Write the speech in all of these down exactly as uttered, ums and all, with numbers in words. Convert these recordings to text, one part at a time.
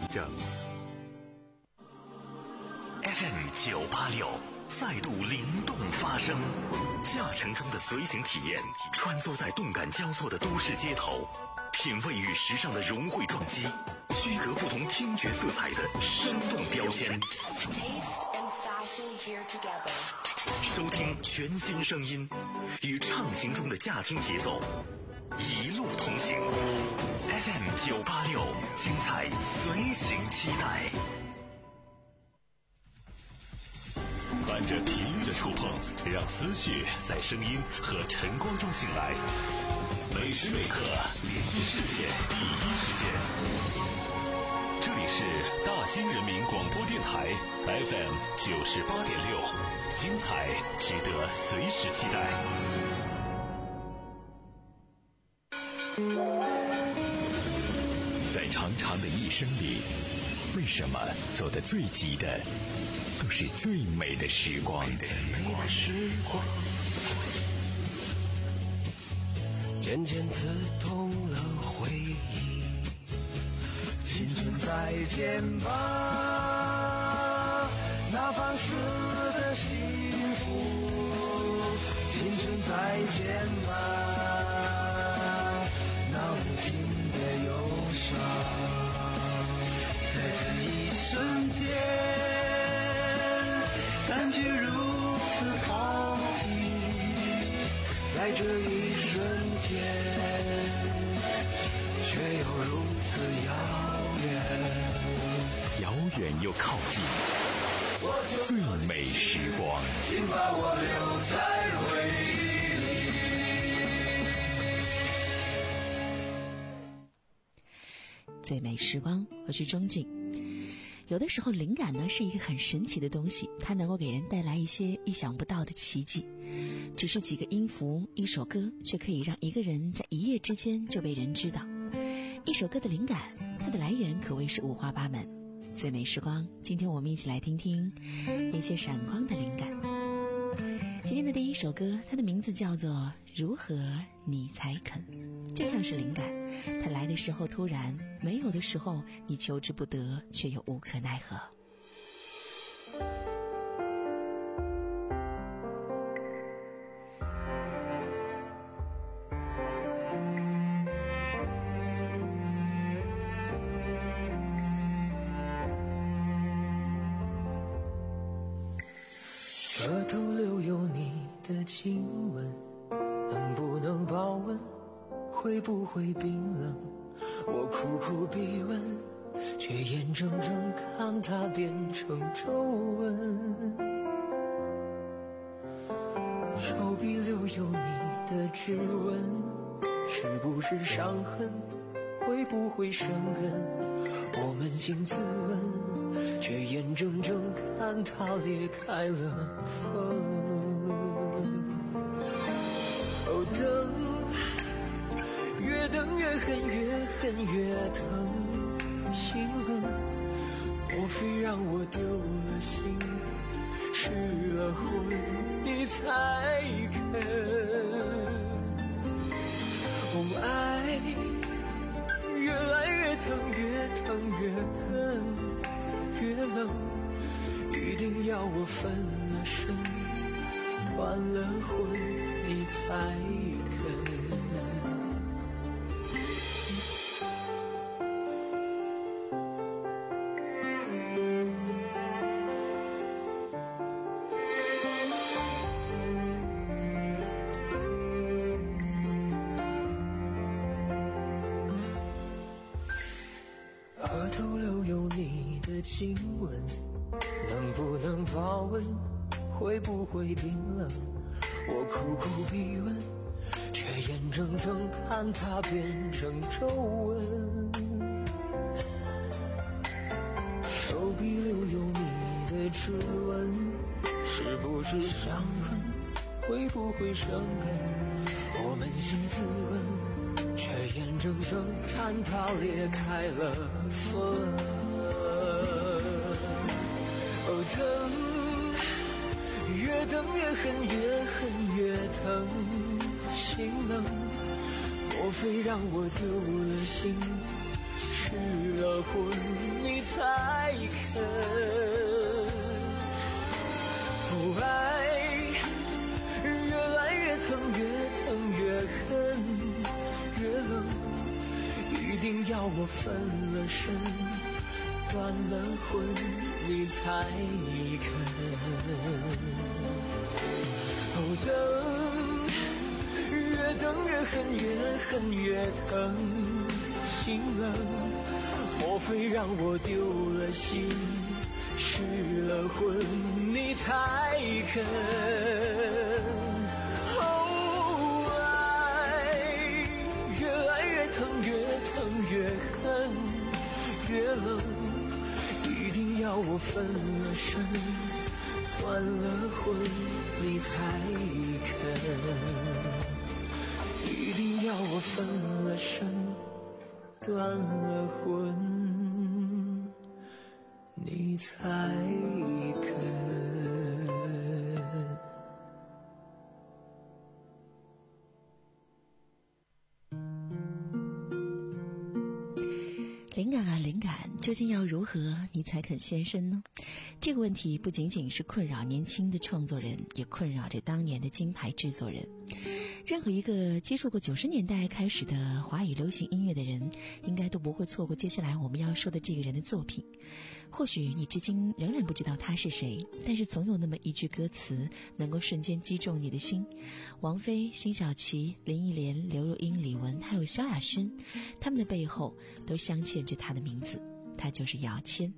证。F M 九八六再度灵动发声，驾乘中的随行体验，穿梭在动感交错的都市街头，品味与时尚的融汇撞击，区隔不同听觉色彩的生动标签。收听全新声音，与畅行中的驾听节奏，一路同行。F M 九八六，精彩随行期待。伴着频率的触碰，让思绪在声音和晨光中醒来。每时每刻连接世界第一时间。这里是大兴人民广播电台 F M 九十八点六，精彩值得随时期待。在长长的一生里，为什么走得最急的都是最美的时光？ 渐渐刺痛了回忆， 青春再见吧，那放肆的幸福，青春再见吧，那无尽的忧伤，在这一瞬间感觉如此靠近，在这一瞬间却又如此遥远， 遥远又靠近，最美时光， 请把我留在回忆里。最美时光，我是钟静。有的时候灵感呢是一个很神奇的东西，它能够给人带来一些意想不到的奇迹。只是几个音符，一首歌，却可以让一个人在一夜之间就被人知道。一首歌的灵感，它的来源可谓是五花八门。最美时光，今天我们一起来听听一些闪光的灵感。今天的第一首歌，它的名字叫做《如何你才肯》，就像是灵感，它来的时候突然，没有的时候你求之不得，却又无可奈何。 额头留有你的亲吻，能不能保温，会不会冰冷，我苦苦逼问，却眼睁睁看它变成皱纹。手臂留有你的指纹，是不是伤痕，会不会生根，我扪心自问，却眼睁睁看它裂开了缝。哦，等，越等越恨，越恨越疼，心冷，莫非让我丢了心，失了魂，你才肯？哦，爱越来越疼，越疼越恨，越冷，一定要我分了身，断了魂，你才肯。额头留有你的亲吻，能不能保温，会不会冰冷，我苦苦逼问，却眼睁睁看它变成皱纹。手臂留有你的指纹，是不是伤痕，会不会生根，我扪心自问，却眼睁睁看它裂开了缝。哦，等，越等越恨，越恨越疼，心冷，莫非让我丢了心，失了魂，你才定要我分了身，断了魂，你才肯。哦，等，越等越恨，越恨越疼，心冷，莫非让我丢了心，失了魂，你才肯。哦，爱，越爱越疼，越疼越恨，越冷，一定要我分了身，断了魂，你才肯。一定要我分了身，断了魂，你才肯。 灵感啊灵感，究竟要如何你才肯现身呢？这个问题不仅仅是困扰年轻的创作人，也困扰着当年的金牌制作人。任何一个接触过九十年代开始的华语流行音乐的人，应该都不会错过接下来我们要说的这个人的作品。或许你至今仍然不知道他是谁，但是总有那么一句歌词能够瞬间击中你的心。王菲、辛晓琪、林忆莲、刘若英、李玟还有萧亚轩，他们的背后都镶嵌着他的名字，他就是姚谦。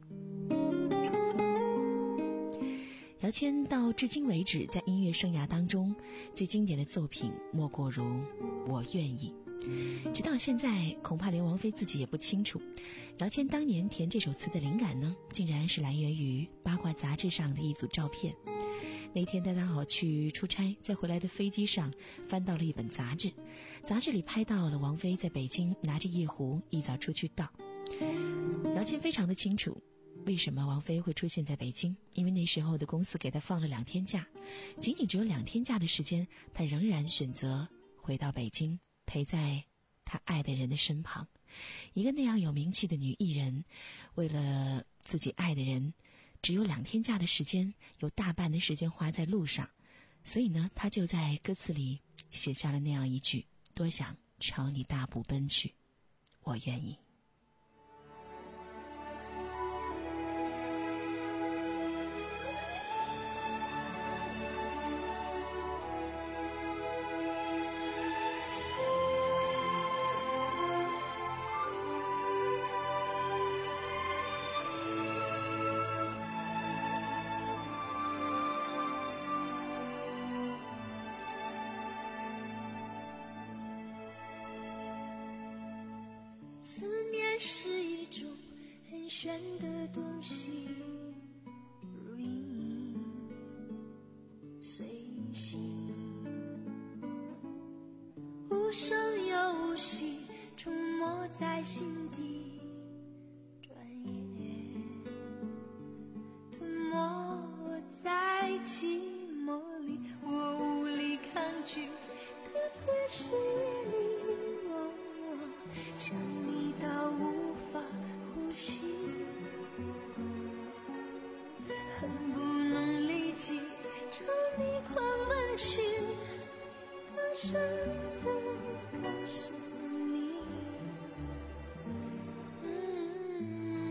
姚谦到至今为止在音乐生涯当中最经典的作品莫过如《我愿意》。直到现在恐怕连王菲自己也不清楚，姚谦当年填这首词的灵感呢，竟然是来源于八卦杂志上的一组照片。那天他刚好去出差，在回来的飞机上翻到了一本杂志，杂志里拍到了王菲在北京拿着夜壶一早出去倒。姚谦非常的清楚为什么王菲会出现在北京，因为那时候的公司给她放了两天假，仅仅只有两天假的时间，她仍然选择回到北京，陪在她爱的人的身旁。一个那样有名气的女艺人，为了自己爱的人，只有两天假的时间，有大半的时间花在路上，所以呢，她就在歌词里写下了那样一句：多想朝你大步奔去，我愿意。 思念是一种很玄的东西，如影随形，无声又无息，出没在心底，转眼吞没在寂寞里，我无力抗拒，特别是夜里，想你到无法呼吸，恨不能立即朝你狂奔去，大声地告诉你，嗯，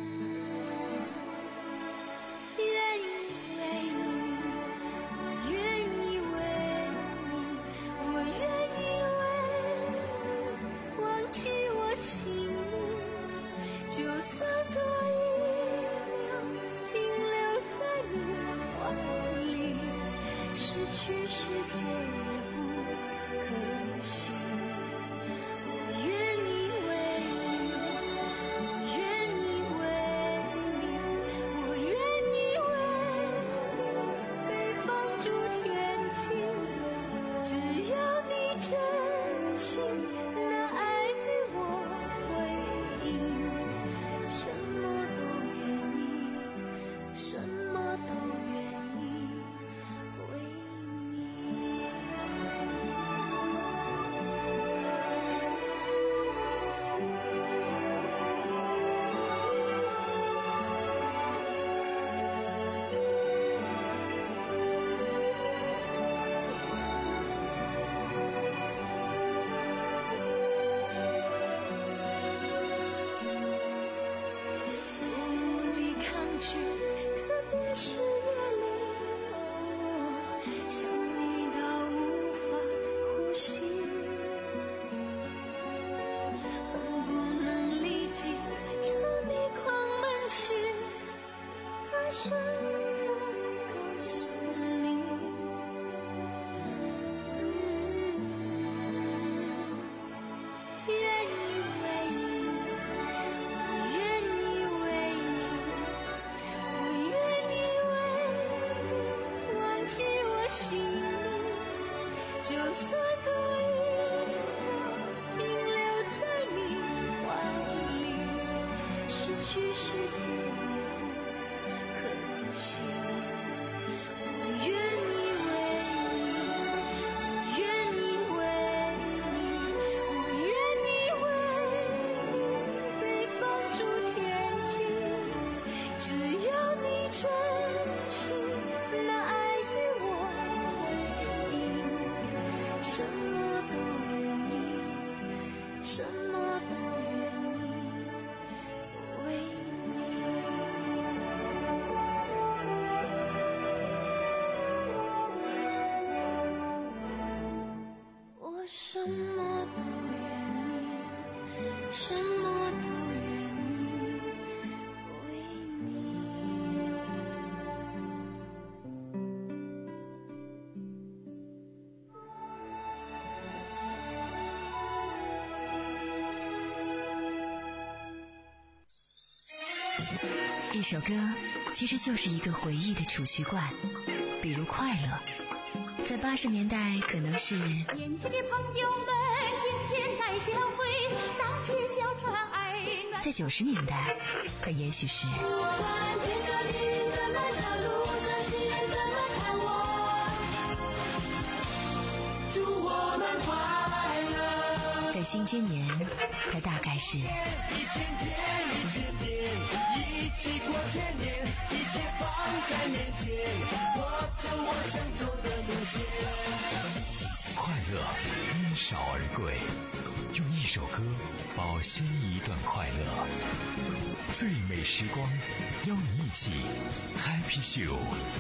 愿意为你，我愿意为你，我愿意为你忘记我心里，就算多一秒停留在你怀里，失去世界也不可惜。我愿意为你，我愿意为你，我愿意为你被放逐天际，只要你真心那爱与我回应，什么都愿意，什么都愿意为你。 去，特别是夜里，哦，想你到无法呼吸，恨不能立即朝你狂奔去，大声地告诉你，嗯，愿意为你，我愿意为你，我愿意为你忘记我心里，就算多一秒停留在你怀里，失去世界也不可惜。我愿意为你，我愿意为你，我愿意为你被放逐天际，只要你真心那爱与我回应，什么都愿意，什么都愿意为你。我什么都愿意，什么都愿意为你。 一首歌其实就是一个回忆的储蓄罐，比如快乐，在八十年代可能是年轻的朋友们，今天来相会，荡起小船儿暖。 在九十年代，它也许是不管天上的云怎么笑，路上行人怎么看我，祝我们快乐。 在新千年，它大概是一千天一千年，一起过千年，一切放在面前，我走我想走的路线。 快乐因少而贵，用一首歌保鲜一段快乐。最美时光，邀你一起 Happy Show。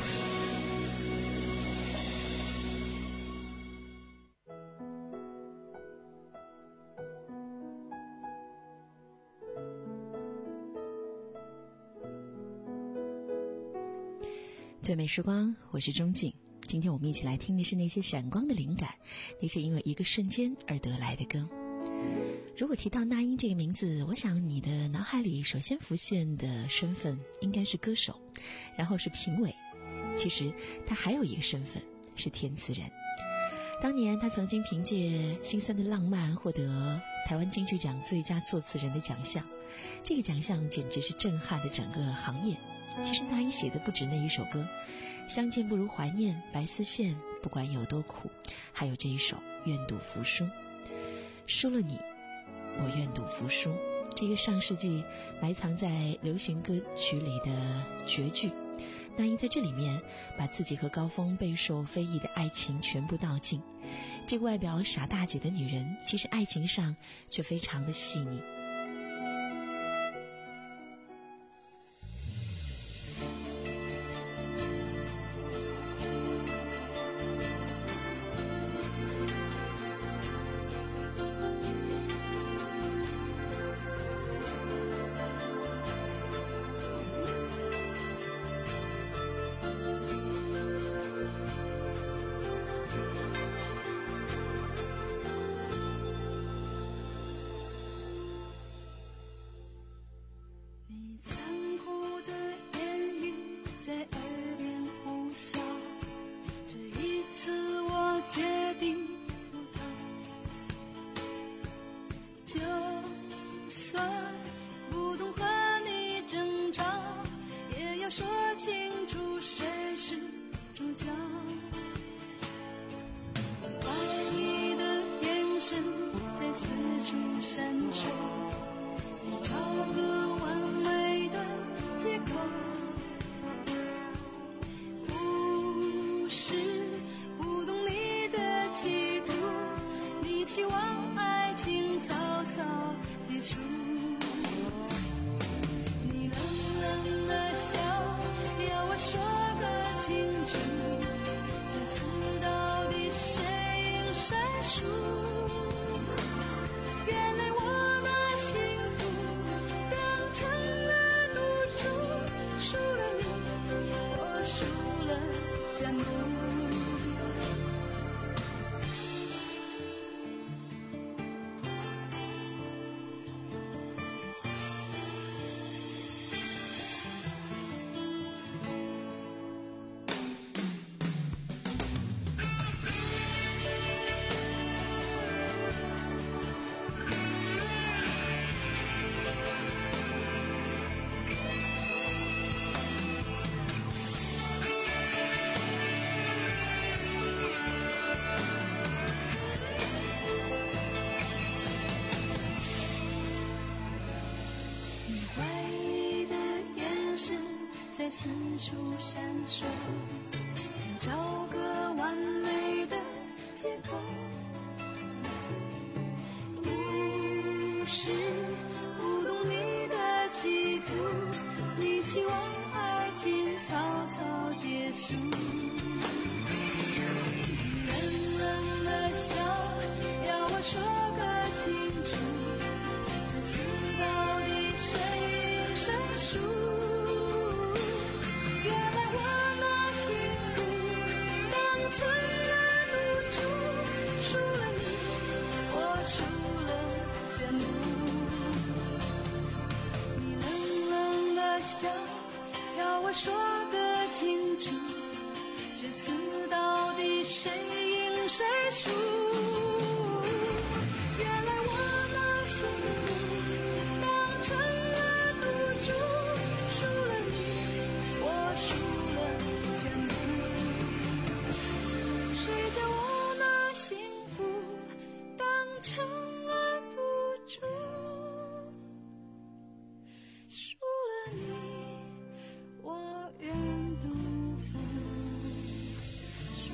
最美时光，我是钟静。今天我们一起来听的是那些闪光的灵感，那些因为一个瞬间而得来的歌。如果提到那英这个名字，我想你的脑海里首先浮现的身份应该是歌手，然后是评委。其实他还有一个身份是填词人。当年他曾经凭借《心酸的浪漫》获得台湾金曲奖最佳作词人的奖项，这个奖项简直是震撼了整个行业。其实那英写的不止那一首歌，相见不如怀念，白丝线，不管有多苦，还有这一首愿赌服输。输了你，我愿赌服输，这个上世纪埋藏在流行歌曲里的绝句，那英在这里面把自己和高峰备受非议的爱情全部道尽。这个外表傻大姐的女人，其实爱情上却非常的细腻。 你冷冷的笑在四处闪烁，想找个完美的借口。不是不懂你的企图，你期望爱情草草结束。冷冷的笑，要我说个清楚，这次到底谁赢谁输？原来我那幸福当成了赌注，输了你，我输了全部。你冷冷的笑，要我说个清楚，这次到底谁赢谁输？原来我那幸福当成了赌注，输了你，我输了全部。谁叫我那幸福当成了赌注，输了你，我愿赌服输。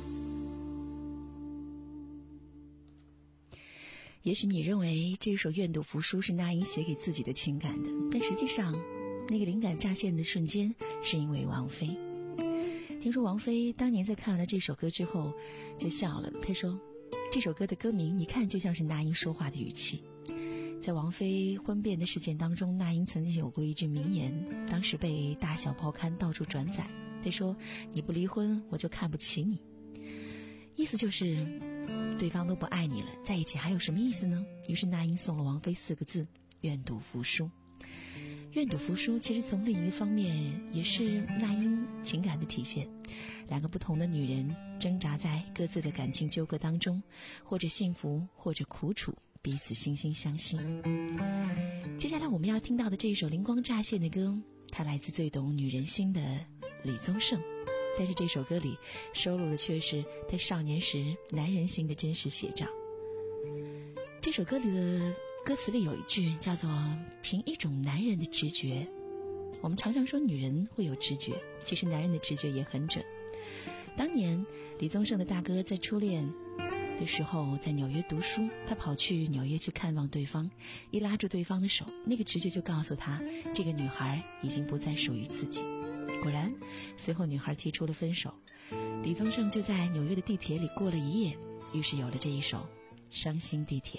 也许你认为这首《愿赌服输》是那英写给自己的情感的，但实际上那个灵感乍现的瞬间是因为王菲。听说王菲当年在看了这首歌之后就笑了，她说这首歌的歌名一看就像是那英说话的语气。在王菲婚变的事件当中，那英曾经有过一句名言，当时被大小报刊到处转载，她说你不离婚我就看不起你，意思就是对方都不爱你了，在一起还有什么意思呢？于是那英送了王菲四个字：愿赌服输。愿赌服输其实从另一个方面也是那英情感的体现，两个不同的女人挣扎在各自的感情纠葛当中，或者幸福或者苦楚，彼此惺惺相惜。接下来我们要听到的这一首灵光乍现的歌，它来自最懂女人心的李宗盛，但是这首歌里收录的却是他少年时男人心的真实写照。这首歌里的歌词里有一句叫做凭一种男人的直觉。我们常常说女人会有直觉，其实男人的直觉也很准。当年李宗盛的大哥在初恋的时候在纽约读书，他跑去纽约去看望对方，一拉住对方的手，那个直觉就告诉他这个女孩已经不再属于自己。果然随后女孩提出了分手，李宗盛就在纽约的地铁里过了一夜，于是有了这一首伤心地铁。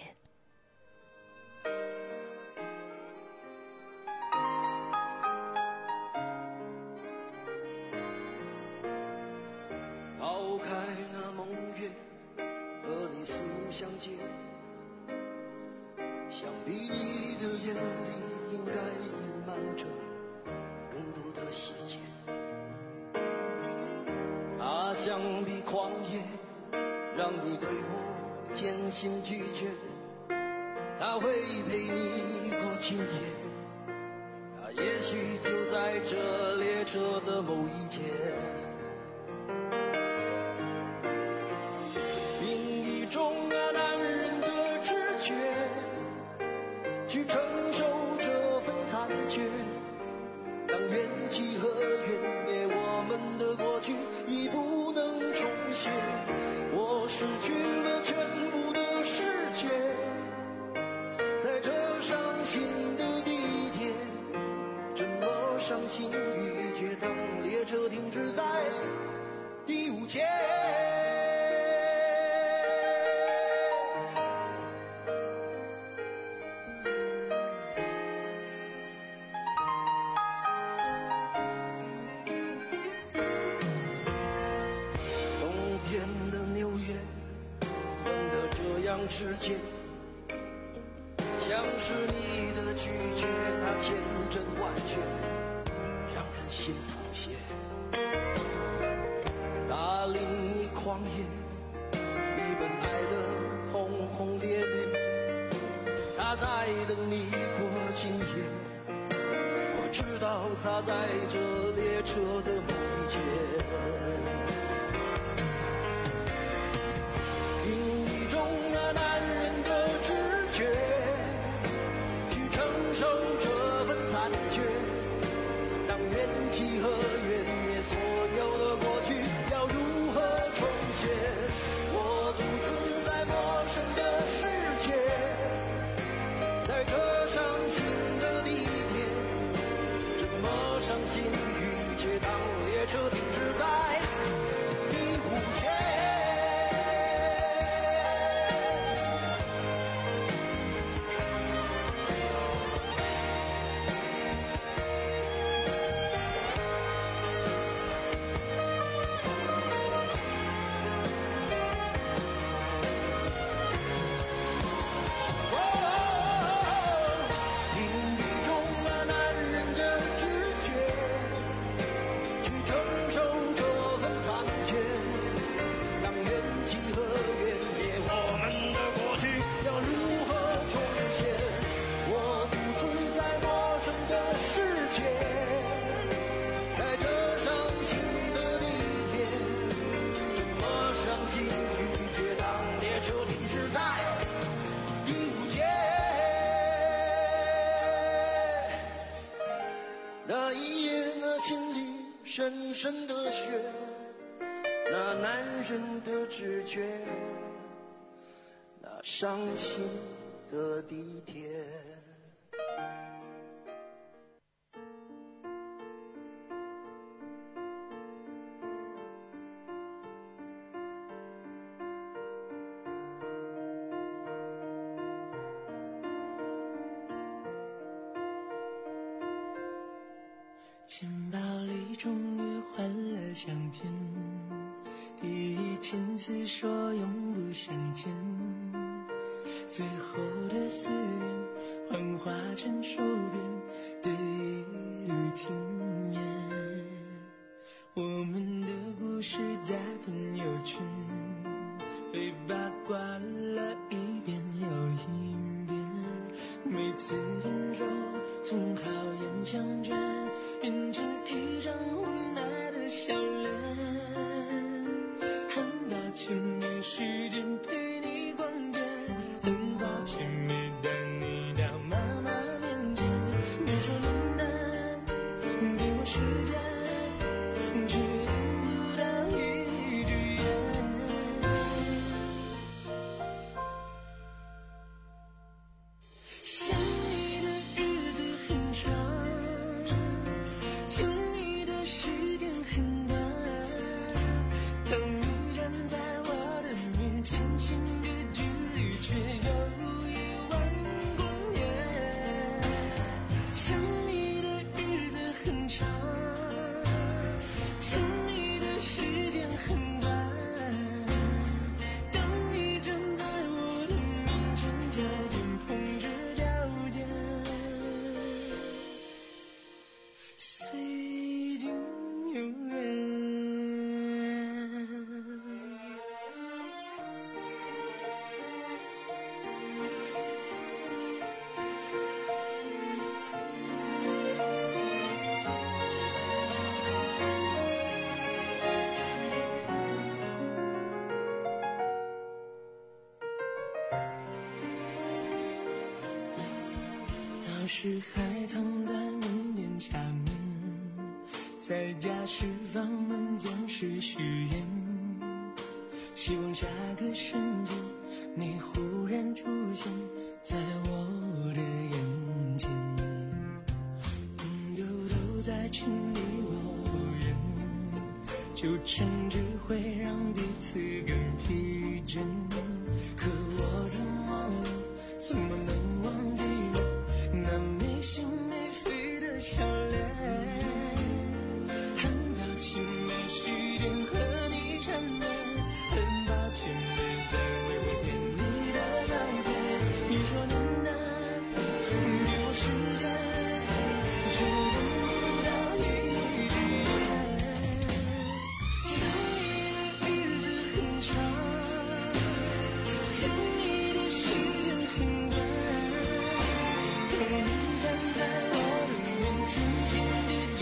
抛开那梦月，和你四目相接，想必你的眼里应该隐瞒着更多的细节。它像笔狂野，让你对我渐行拒绝。它会陪你过今夜，它也许就在这列车的某一节。缘起和缘灭，我们的过去已不能重现。我失去了全部的世界，在这伤心的地铁，怎么伤心欲绝？当列车停止在第五节。世界像是你的拒绝，它千真万确，让人心痛些。它令你狂野，你本爱的轰轰烈烈，它在等你过今夜。我知道它在这列车的某一节。 缘起和缘灭，所有的过去要如何重现？我独自在陌生的世界，在这伤心的地点，这么伤心欲绝，当列车停止在第五天。那一夜，那心里深深的雪，那男人的直觉，那伤心的地铁。 钱包里终于换了相片，第一千次说永不相见，最后的思念幻化成手边的一缕惊艳。我们的故事在朋友圈被八卦了一遍又一遍，每次分手从好言相劝变成一张无奈的笑脸。很抱歉没时间陪你逛街，很抱歉没带你到妈妈面前。别说冷淡，给我时间，却等不到一句言。想你的日子很长，亲你的时间很短，当你站在我的面前，心的距离却有一万公里。想你的日子很长，亲你的时间很短，当你站在我的面前，脚尖碰着脚尖，随经永远。钥匙还藏在门帘下面，在家时房门总是虚掩，希望下个瞬间你忽然出现在我的眼前。朋友都在群里留言，就趁只会让彼此更疲倦，可我怎么怎么能忘记那没心没肺的笑脸。很抱歉没时间和你缠绵，很抱歉没再为我舔你的照片。你说能难，给我时间，却等不到一句言。想你的日子很长，牵你的时间很短，当你站在我的面前，心的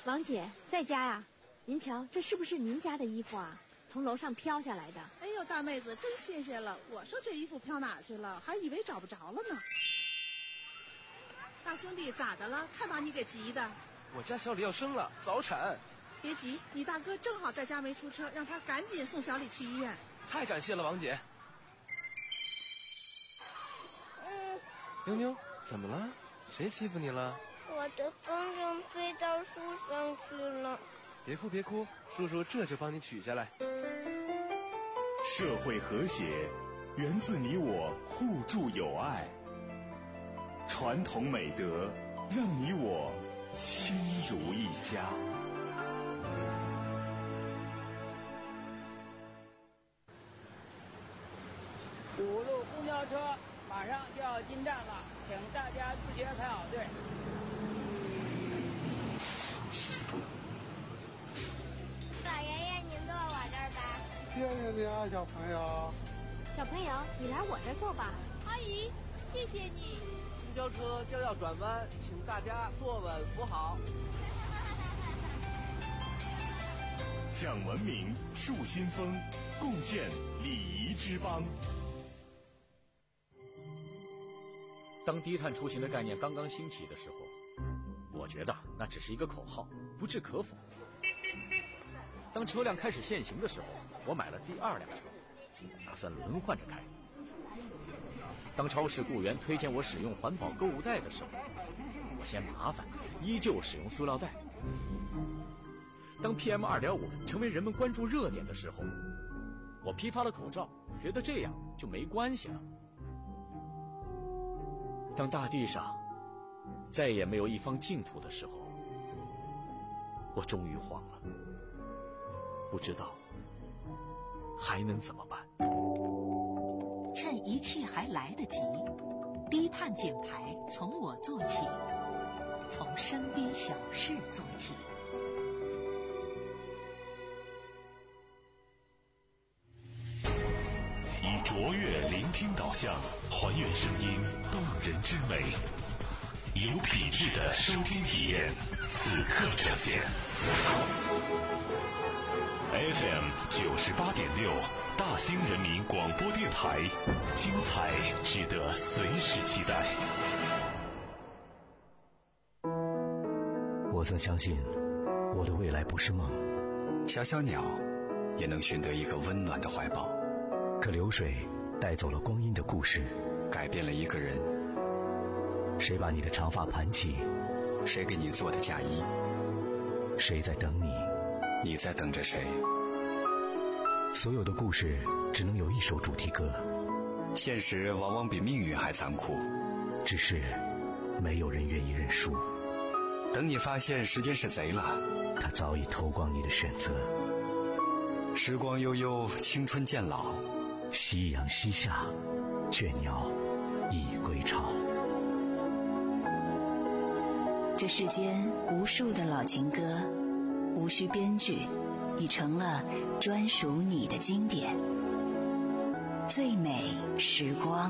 王姐在家呀？您瞧，这是不是您家的衣服啊？从楼上飘下来的。 哎呦，大妹子，真谢谢了。我说这衣服飘哪去了，还以为找不着了呢。大兄弟，咋的了？看把你给急的。 我家小李要生了，早产。 别急，你大哥正好在家没出车，让他赶紧送小李去医院。 太感谢了，王姐。 嗯， 妞妞，怎么了？谁欺负你了？ 我的风筝飞到树上去了。 别哭别哭，叔叔这就帮你取下来。 社会和谐源自你我互助友爱，传统美德让你我亲如一家。 五路公交车马上就要进站了，请大家自觉排好队。 老爷爷，您坐我这儿吧。 谢谢你啊，小朋友。 小朋友，你来我这儿坐吧。 阿姨，谢谢你。 公交车将要转弯，请大家坐稳扶好。 讲文明，树新风，共建礼仪之邦。 当低碳出行的概念刚刚兴起的时候，我觉得那只是一个口号，不置可否。当车辆开始限行的时候，我买了第二辆车，打算轮换着开。当超市雇员推荐我使用环保购物袋的时候，我嫌麻烦，依旧使用塑料袋。当 P M 二点五 成为人们关注热点的时候，我批发了口罩，觉得这样就没关系了。当大地上再也没有一方净土的时候，我终于慌了，不知道还能怎么办。 趁一切还来得及，低碳减排从我做起，从身边小事做起。 以卓越聆听导向，还原声音动人之美，有品质的收听体验，此刻呈现。F M 九十八点六，大兴人民广播电台，精彩值得随时期待。 我曾相信，我的未来不是梦。 小小鸟也能寻得一个温暖的怀抱。 可流水带走了光阴的故事， 改变了一个人。 谁把你的长发盘起？ 谁给你做的嫁衣？ 谁在等你？ 你在等着谁？ 所有的故事只能有一首主题歌。 现实往往比命运还残酷， 只是没有人愿意认输。 等你发现时间是贼了， 他早已偷光你的选择。 时光悠悠，青春渐老， 夕阳西下，倦鸟已归巢。 这世间无数的老情歌，无需编剧，已成了专属你的经典。最美时光。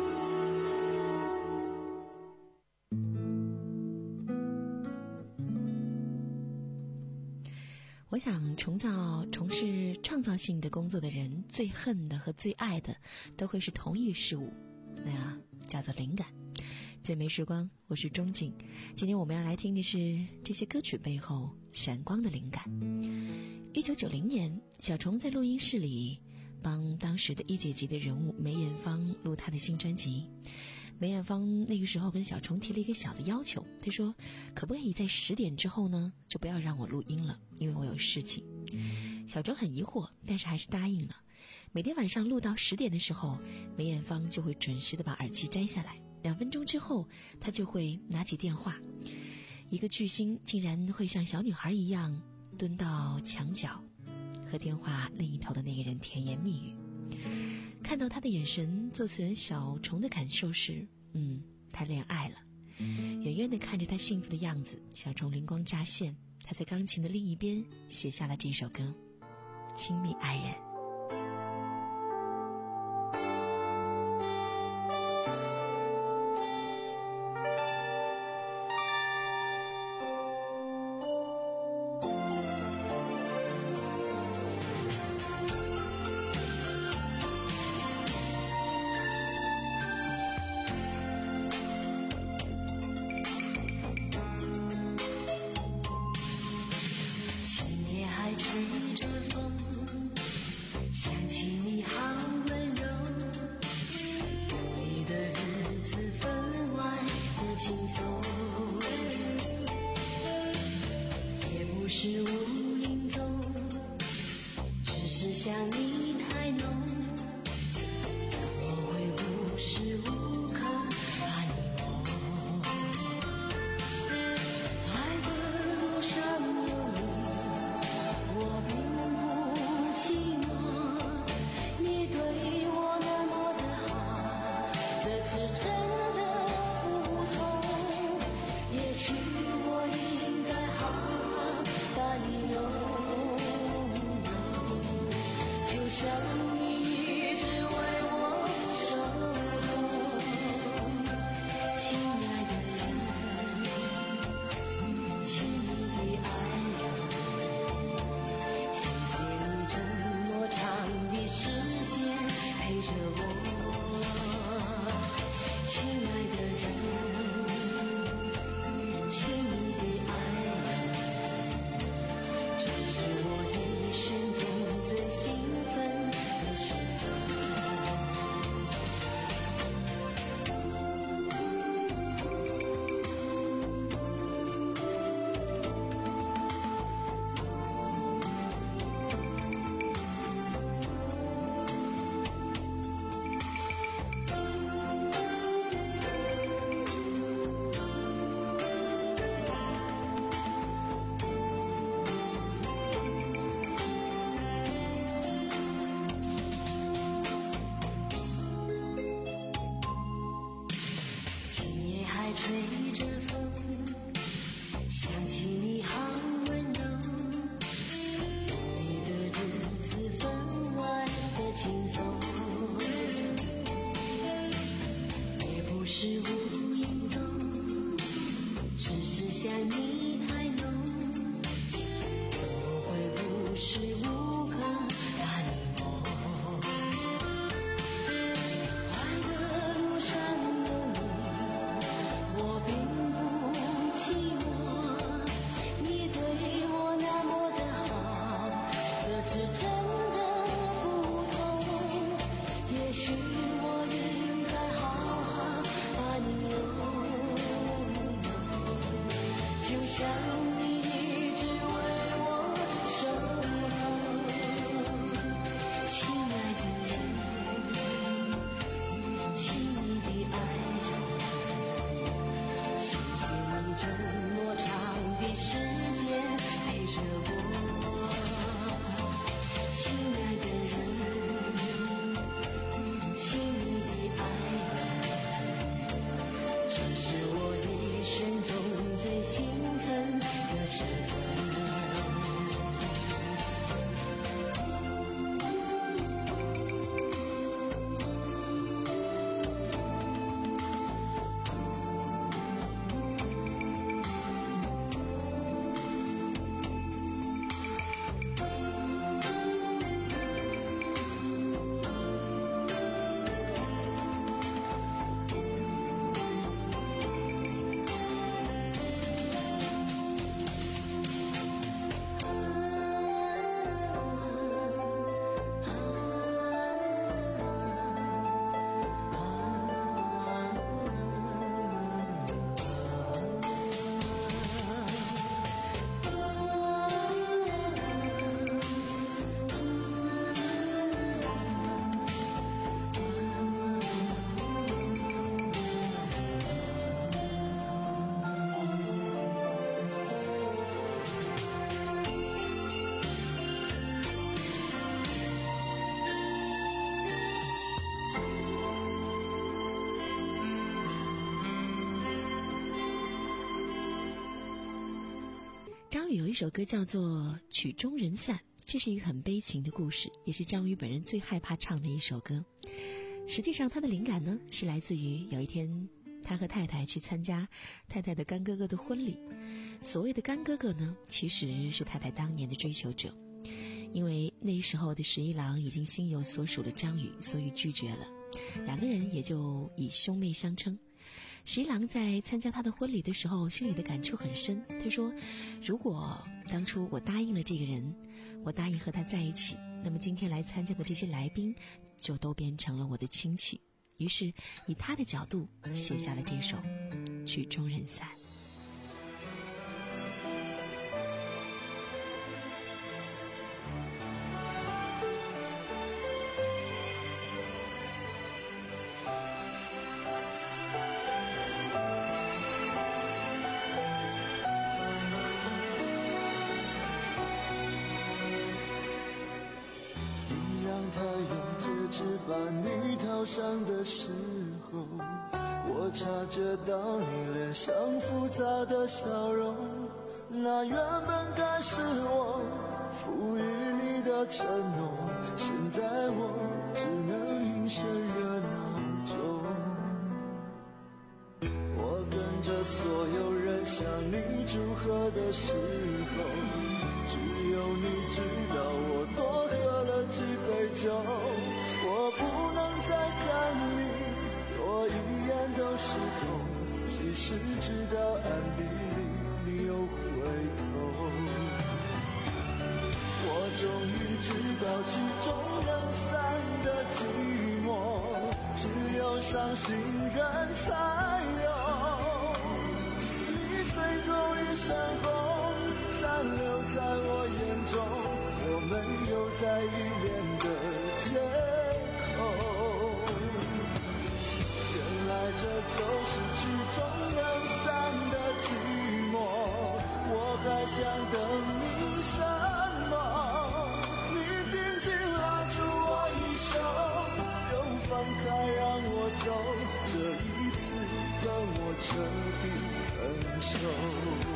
我想重造从事创造性的工作的人，最恨的和最爱的都会是同一个事物，那叫做灵感。最美时光，我是钟景。今天我们要来听的是这些歌曲背后闪光的灵感。一九九零年，小虫在录音室里帮当时的一姐级的人物梅艳芳录她的新专辑。梅艳芳那个时候跟小虫提了一个小的要求，她说可不可以在十点之后呢就不要让我录音了，因为我有事情。小虫很疑惑，但是还是答应了。每天晚上录到十点的时候，梅艳芳就会准时的把耳机摘下来，两分钟之后她就会拿起电话。一个巨星竟然会像小女孩一样蹲到墙角，和电话另一头的那个人甜言蜜语。看到他的眼神，作词人小虫的感受是，嗯，他恋爱了。远远地看着他幸福的样子，小虫灵光乍现，他在钢琴的另一边写下了这首歌《亲密爱人》。 你一直为我守候，亲爱的人，亲密的爱人，谢谢你这么长的时间陪着我，亲爱的人，亲密的爱人，这是我一生中最兴奋的时刻。今夜还吹着风，想起你好温柔，有你的日子分外的轻松，也不是无影踪，只是想你太浓，怎么会无时无刻把你梦，爱的路上有你，我并不寂寞，你对我那么的好，这次真的不同，也许我应该好好把你拥有，就像你一直为我守候，亲爱的人，亲密的爱人，谢谢你这么长的时间陪着我，亲爱的人，亲密的爱人，这是我一生中最兴奋的时刻。 张宇有一首歌叫做《曲终人散》，这是一个很悲情的故事，也是张宇本人最害怕唱的一首歌。实际上他的灵感呢，是来自于有一天他和太太去参加太太的干哥哥的婚礼。所谓的干哥哥呢，其实是太太当年的追求者，因为那时候的十一郎已经心有所属的张宇，所以拒绝了，两个人也就以兄妹相称。十一郎在参加他的婚礼的时候，心里的感触很深。他说，如果当初我答应了这个人，我答应和他在一起，那么今天来参加的这些来宾就都变成了我的亲戚。于是以他的角度写下了这首《曲终人散》。 把你套上的时候，我察觉到你脸上复杂的笑容，那原本该是我赋予你的承诺， 现在我只能隐身热闹中。我跟着所有人向你祝贺的时候，只有你知道我多喝了几杯酒。我不能再看你多一眼都是痛，即使知道暗地里你又回头。我终于知道曲终人散的寂寞，只有伤心人才有。你最后一身红残留在我眼中，我没有再依恋的借口。原来这就是曲终人散的寂寞，我还想等你什么？你紧紧拉住我衣袖，又放开让我走，这一次跟我彻底分手。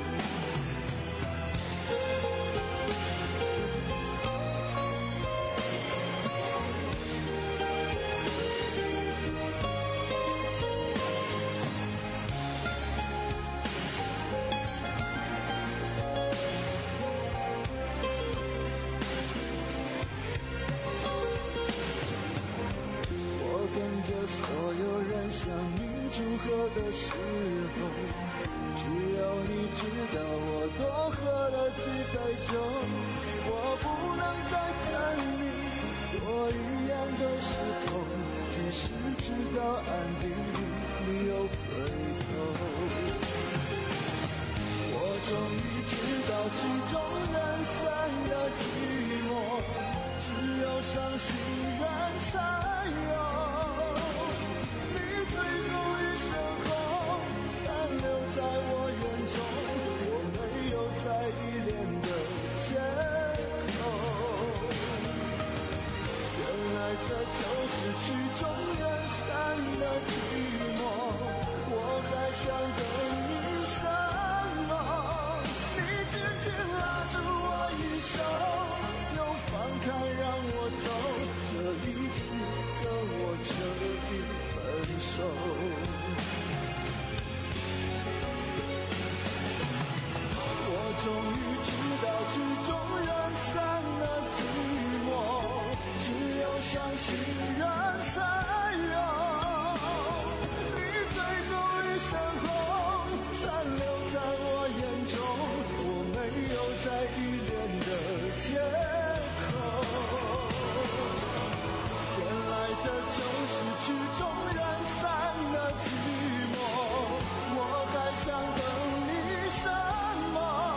所有人向你祝贺的时候，只有你知道我多喝了几杯酒。我不能再看你多一眼都是痛，即使知道暗地里你又回头。我终于知道曲终人散的寂寞，只有伤心人才有。在我眼中，我没有再依恋的借口。原来这就是曲终人散的寂寞，我还想等你什么？你紧紧拉住我衣袖，又放开让我走，这一次跟我彻底分手。终于知道曲终人散的寂寞，只有伤心人才有。你最后一身红残留在我眼中，我没有再依恋的借口。原来这就是曲终人散的寂寞，我还想等你什么？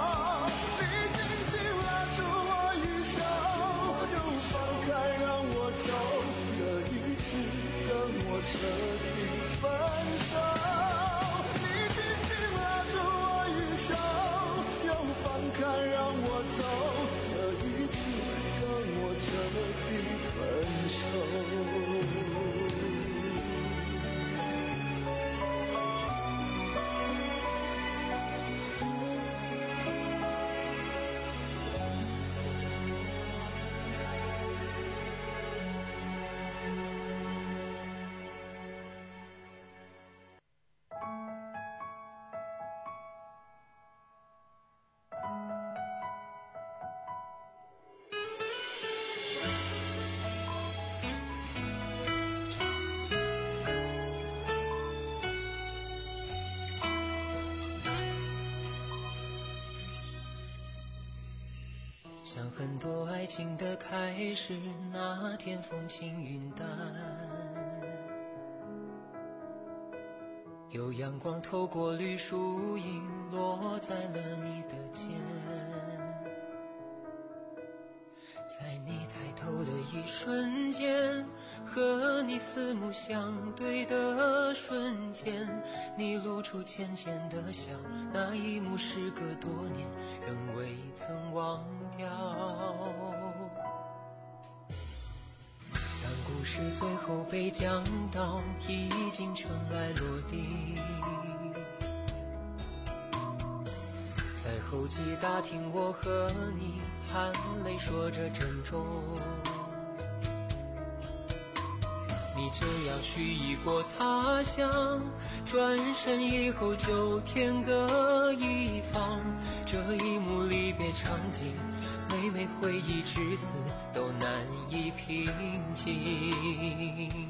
彻底分手，你紧紧拉住我衣袖，又放开让我走，这一次跟我彻底分手。 像很多爱情的开始，那天风轻云淡，有阳光透过绿树荫落在了你的肩，在你抬头的一瞬间，和你四目相对的瞬间，你露出浅浅的笑，那一幕时隔多年仍未曾忘掉。当故事最后被讲到已经尘埃落地，在候机大厅我和你含泪说着珍重， 你就要去异国他乡，转身以后就天各一方。这一幕离别场景，每每回忆至此都难以平静。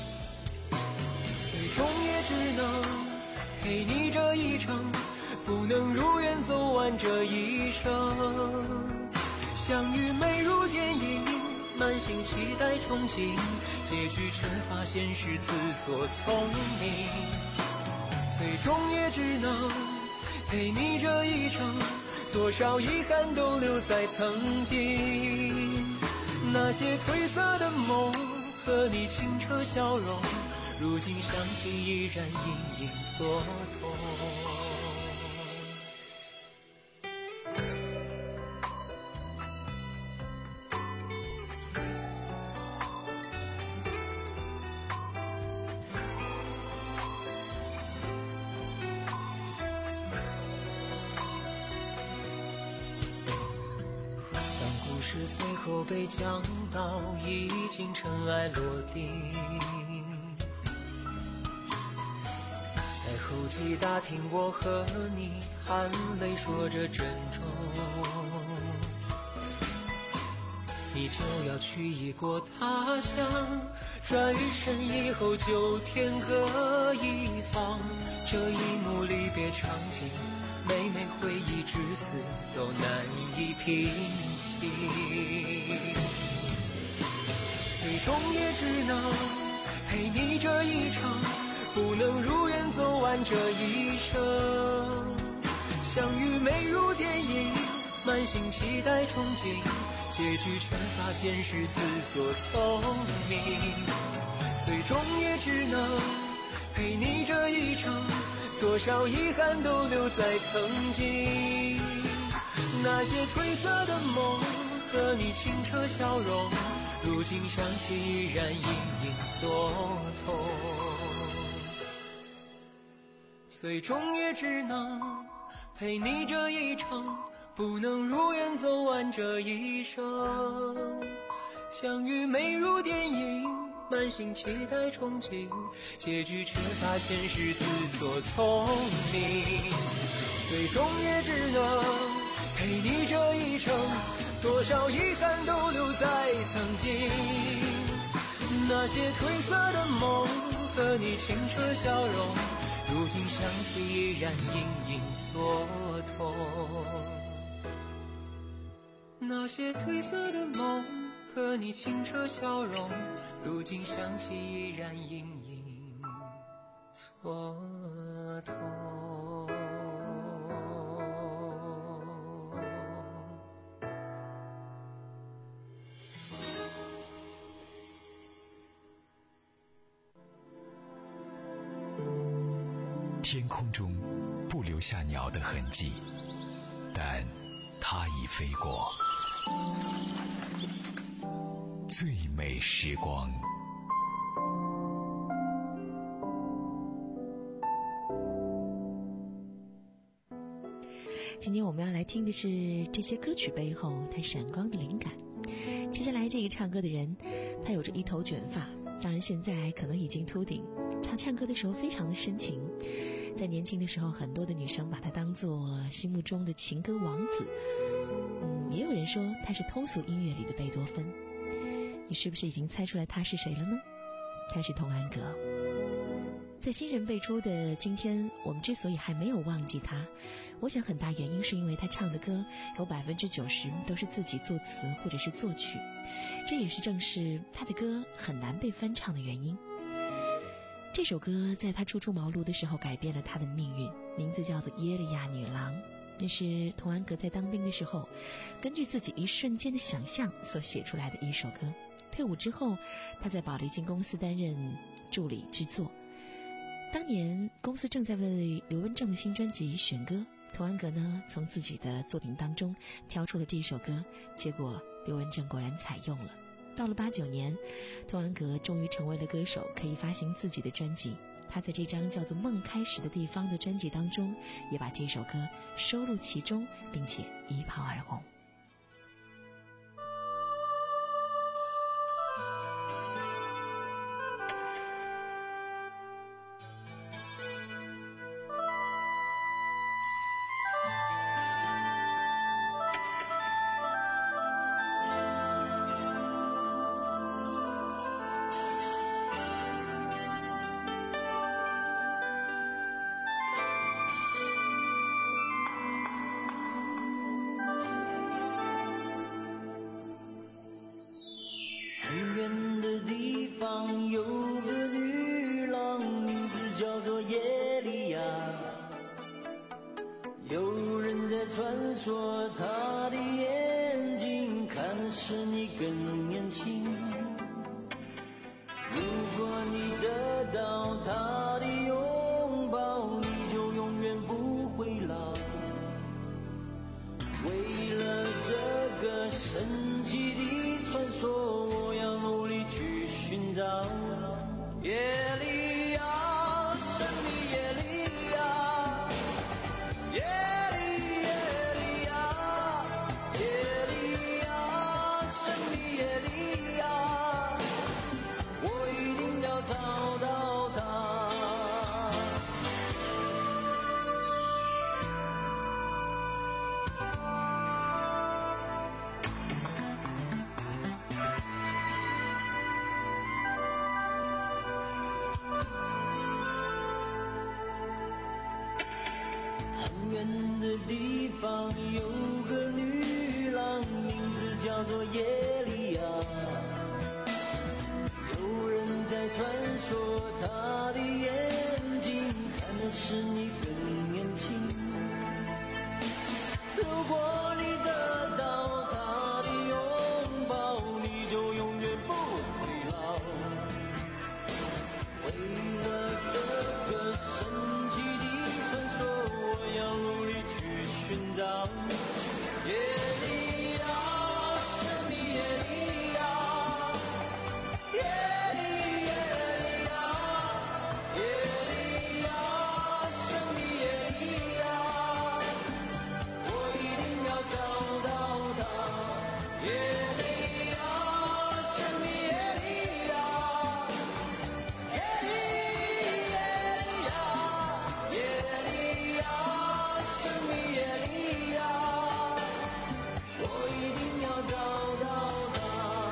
最终也只能陪你这一程，不能如愿走完这一生。相遇美如电影，满心期待憧憬，结局却发现是自作聪明。最终也只能陪你这一程，多少遗憾都留在曾经。那些褪色的梦和你清澈笑容，如今想起依然隐隐作痛。是最后被讲到已经尘埃落定，在候机大厅我和你含泪说着珍重。你就要去异国他乡，转身以后就天各一方。这一幕离别场景，每每回忆至此都难以平静。最终也只能陪你这一程，不能如愿走完这一生。相遇美如电影，满心期待憧憬，结局却发现是自作聪明。最终也只能陪你这一程，多少遗憾都留在曾经。那些褪色的梦和你清澈笑容，如今想起依然隐隐作痛。最终也只能陪你这一程，不能如愿走完这一生。相遇美如电影，满心期待憧憬，结局却发现是自作聪明。最终也只能陪你这一程，多少遗憾都留在曾经。那些褪色的梦和你清澈笑容，如今想起依然隐隐作痛。那些褪色的梦和你清澈笑容，如今想起依然隐隐作痛。 天空中不留下鸟的痕迹，但它已飞过。最美时光。 今天我们要来听的是这些歌曲背后它闪光的灵感。接下来这个唱歌的人，他有着一头卷发，当然现在可能已经秃顶，他唱歌的时候非常的深情。在年轻的时候，很多的女生把他当作心目中的情歌王子。嗯，也有人说他是通俗音乐里的贝多芬。你是不是已经猜出来他是谁了呢？他是童安格。在新人辈出的今天，我们之所以还没有忘记他，我想很大原因是因为他唱的歌有百分之九十都是自己作词或者是作曲，这也是正是他的歌很难被翻唱的原因。这首歌在他初出茅庐的时候改变了他的命运，名字叫做《耶利亚女郎》，那是童安格在当兵的时候根据自己一瞬间的想象所写出来的一首歌。退伍之后，他在宝丽金公司担任助理制作。当年公司正在为刘文正的新专辑选歌，童安格呢从自己的作品当中挑出了这首歌，结果刘文正果然采用了。到了八九年，童安格终于成为了歌手，可以发行自己的专辑。他在这张叫做《梦开始的地方》的专辑当中，也把这首歌收录其中，并且一炮而红。 方有个女郎，名字叫做耶利亚。有人在传说，她的眼睛看的是你更年轻。如果你得到她的拥抱，你就永远不会老。为了这个神奇的传说，我要努力去寻找。耶利亚，神秘耶利亚，耶利耶利亚，耶利亚，神秘耶利亚，我一定要找到她。远的地方有个女郎，名字叫做耶利亚。有人在传说，她的眼睛看的是你更年轻。如果你得到她的拥抱，你就永远不会老。为了这个神奇的传说，我要努力去寻找。耶利亚，神秘耶利亚，耶利耶利亚，耶利亚，神秘耶利亚，我一定要找到她。耶利亚，神秘耶利亚，耶利耶利亚，耶利亚，神秘耶利亚，我一定要找到她。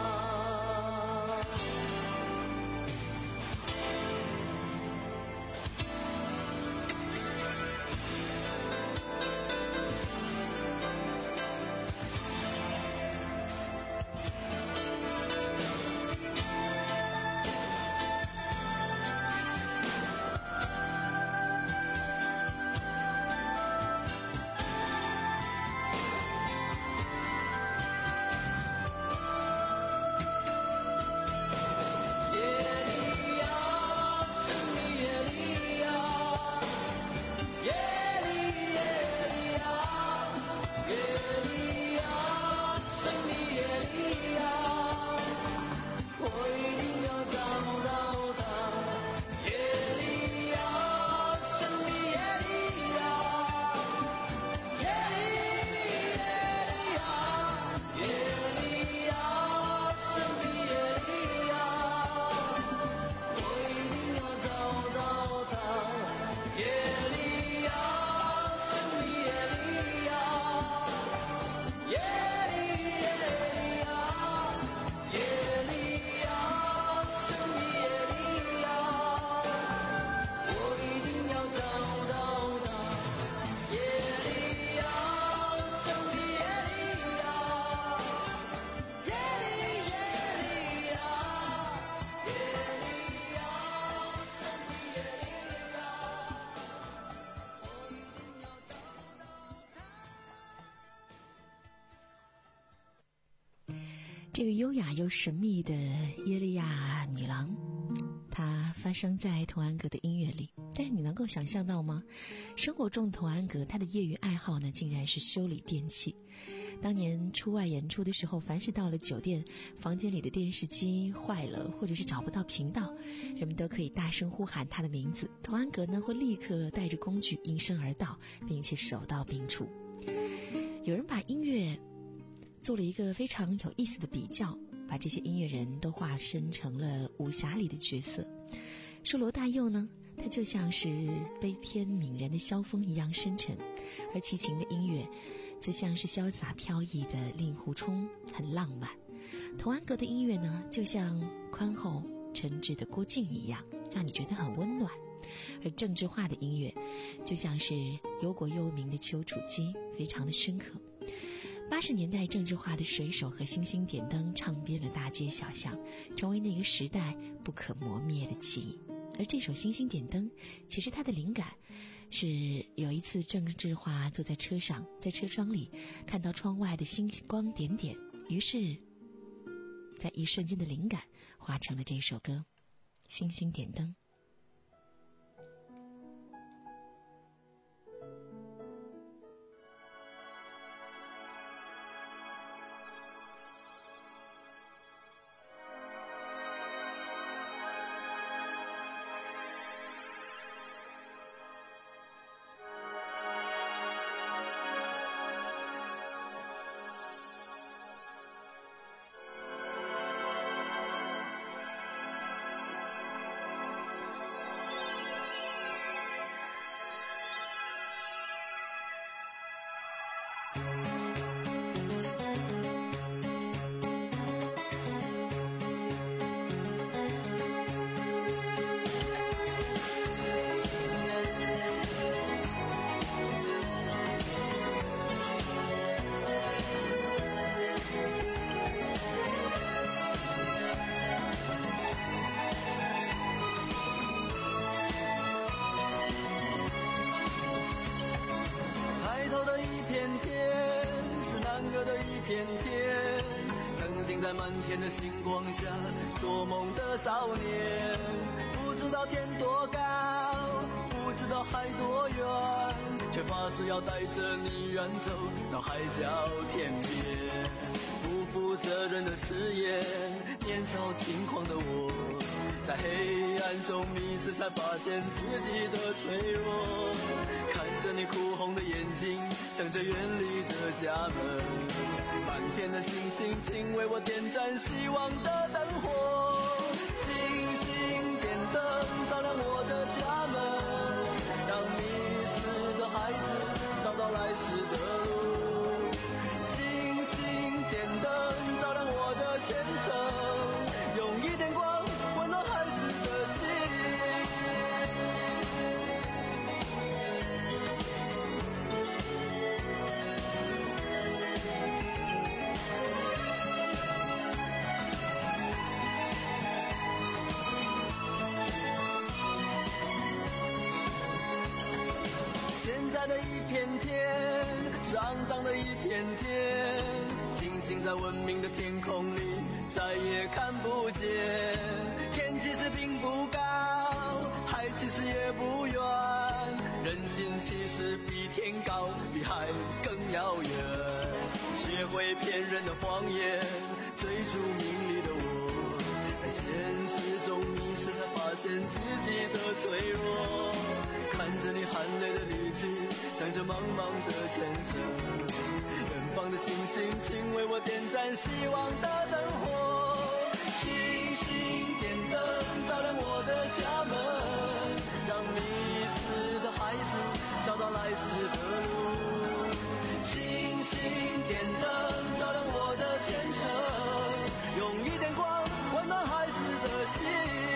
耶利亚，神秘耶利亚，耶利耶利亚，耶利亚，神秘耶利亚，我一定要找到她。耶利亚，神秘耶利亚，耶利耶利亚，耶利亚，神秘耶利亚，我一定要找到她。耶利亚，神秘耶利亚，耶利耶利亚，耶利亚，神秘耶利亚，我一定要找到她。耶利亚，神秘耶利亚，耶利耶利亚，耶利亚，神秘耶利亚，我一定要找到她。 这个优雅又神秘的耶利亚女郎，她发生在童安格的音乐里。但是你能够想象到吗？生活中的童安格，他的业余爱好呢，竟然是修理电器。当年出外演出的时候，凡是到了酒店，房间里的电视机坏了，或者是找不到频道，人们都可以大声呼喊他的名字。童安格呢，会立刻带着工具应声而到，并且手到病除。有人把音乐做了一个非常有意思的比较，把这些音乐人都化身成了武侠里的角色。说罗大佑呢，他就像是悲篇悯人的萧峰一样深沉，而齐秦的音乐则像是潇洒飘逸的令狐冲，很浪漫。童安格的音乐呢，就像宽厚诚挚的郭靖一样，让你觉得很温暖。而郑智化的音乐就像是忧国忧民的丘处机，非常的深刻。 八十年代政治化的水手和星星点灯唱遍了大街小巷，成为那个时代不可磨灭的记忆。而这首《星星点灯》，其实它的灵感是有一次郑智化坐在车上，在车窗里看到窗外的星光点点，于是在一瞬间的灵感化成了这首歌《星星点灯》。 片天，曾经在满天的星光下做梦的少年，不知道天多高，不知道海多远，却发誓要带着你远走到海角天边。不负责任的誓言，年少轻狂的我，在黑暗中迷失，才发现自己的脆弱。看着你哭红的眼睛，想着远离的家门，满天的星星，请为我点燃希望的灯火。星星点灯，照亮我的家门，让迷失的孩子找到来时的路。星星点灯，照亮我的前程，用一点光温暖孩子的心。现在的一片天，是肮脏的一片天，星星在文明的天空里再也看不见。天其实并不高，海其实也不远，人心其实比天高，比海更遥远。学会骗人的谎言，追逐名利的我，在现实中迷失，才发现自己的脆弱。看着你含泪的离去，想着茫茫的前程，远方的星星，请为我点燃希望的灯火。星星点灯，照亮我的家门，让迷失的孩子找到来时的路。星星点灯，照亮我的前程，用一点光温暖孩子的心。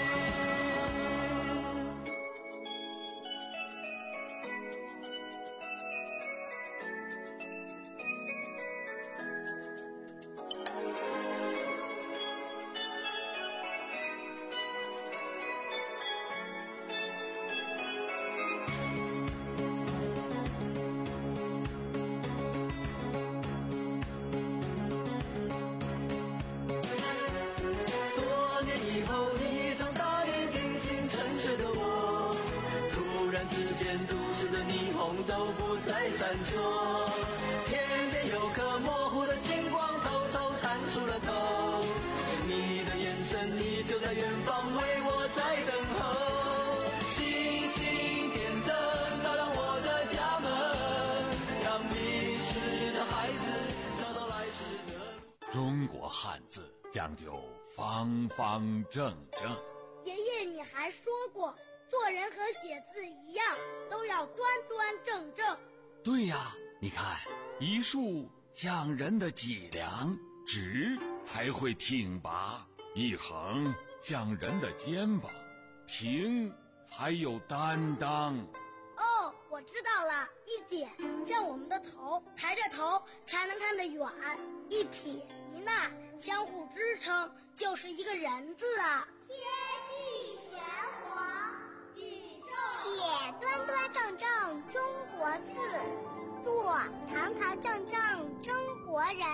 都市的霓虹都不再闪烁，偏偏有颗模糊的星光偷偷探出了头，是你的眼神依旧在远方为我在等候。星星点灯，照亮我的家门，让迷失的孩子找到来时的路。 中国汉字讲究方方正正。 爷爷，你还说过做人和写字一样，都要端端正正。 对呀，你看一竖讲人的脊梁，直才会挺拔；一横讲人的肩膀，平才有担当。 哦， 我知道了，一点像我们的头，抬着头才能看得远；一撇一捺相互支撑，就是一个人字啊。 天地玄黄，宇宙写端端正正中国字，做堂堂正正中国人。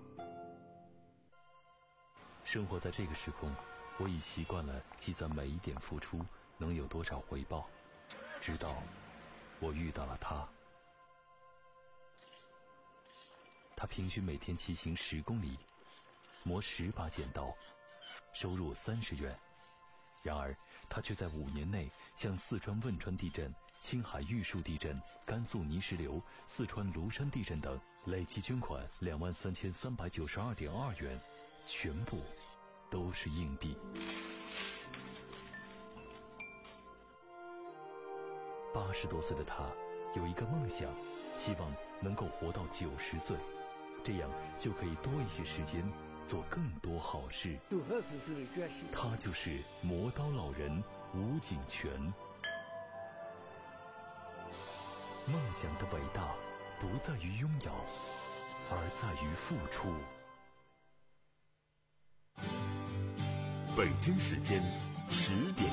生活在这个时空，我已习惯了计算每一点付出能有多少回报，直到我遇到了他。他平均每天骑行十公里，磨十把剪刀，收入三十元。然而他却在五年内向四川汶川地震、青海玉树地震、甘肃泥石流、四川庐山地震等累计捐款两万三千三百九十二点二元，全部都是硬币。八十多岁的他有一个梦想，希望能够活到九十岁，这样就可以多一些时间做更多好事。他就是磨刀老人吴景全。梦想的伟大不在于拥有，而在于付出。 北京时间十点。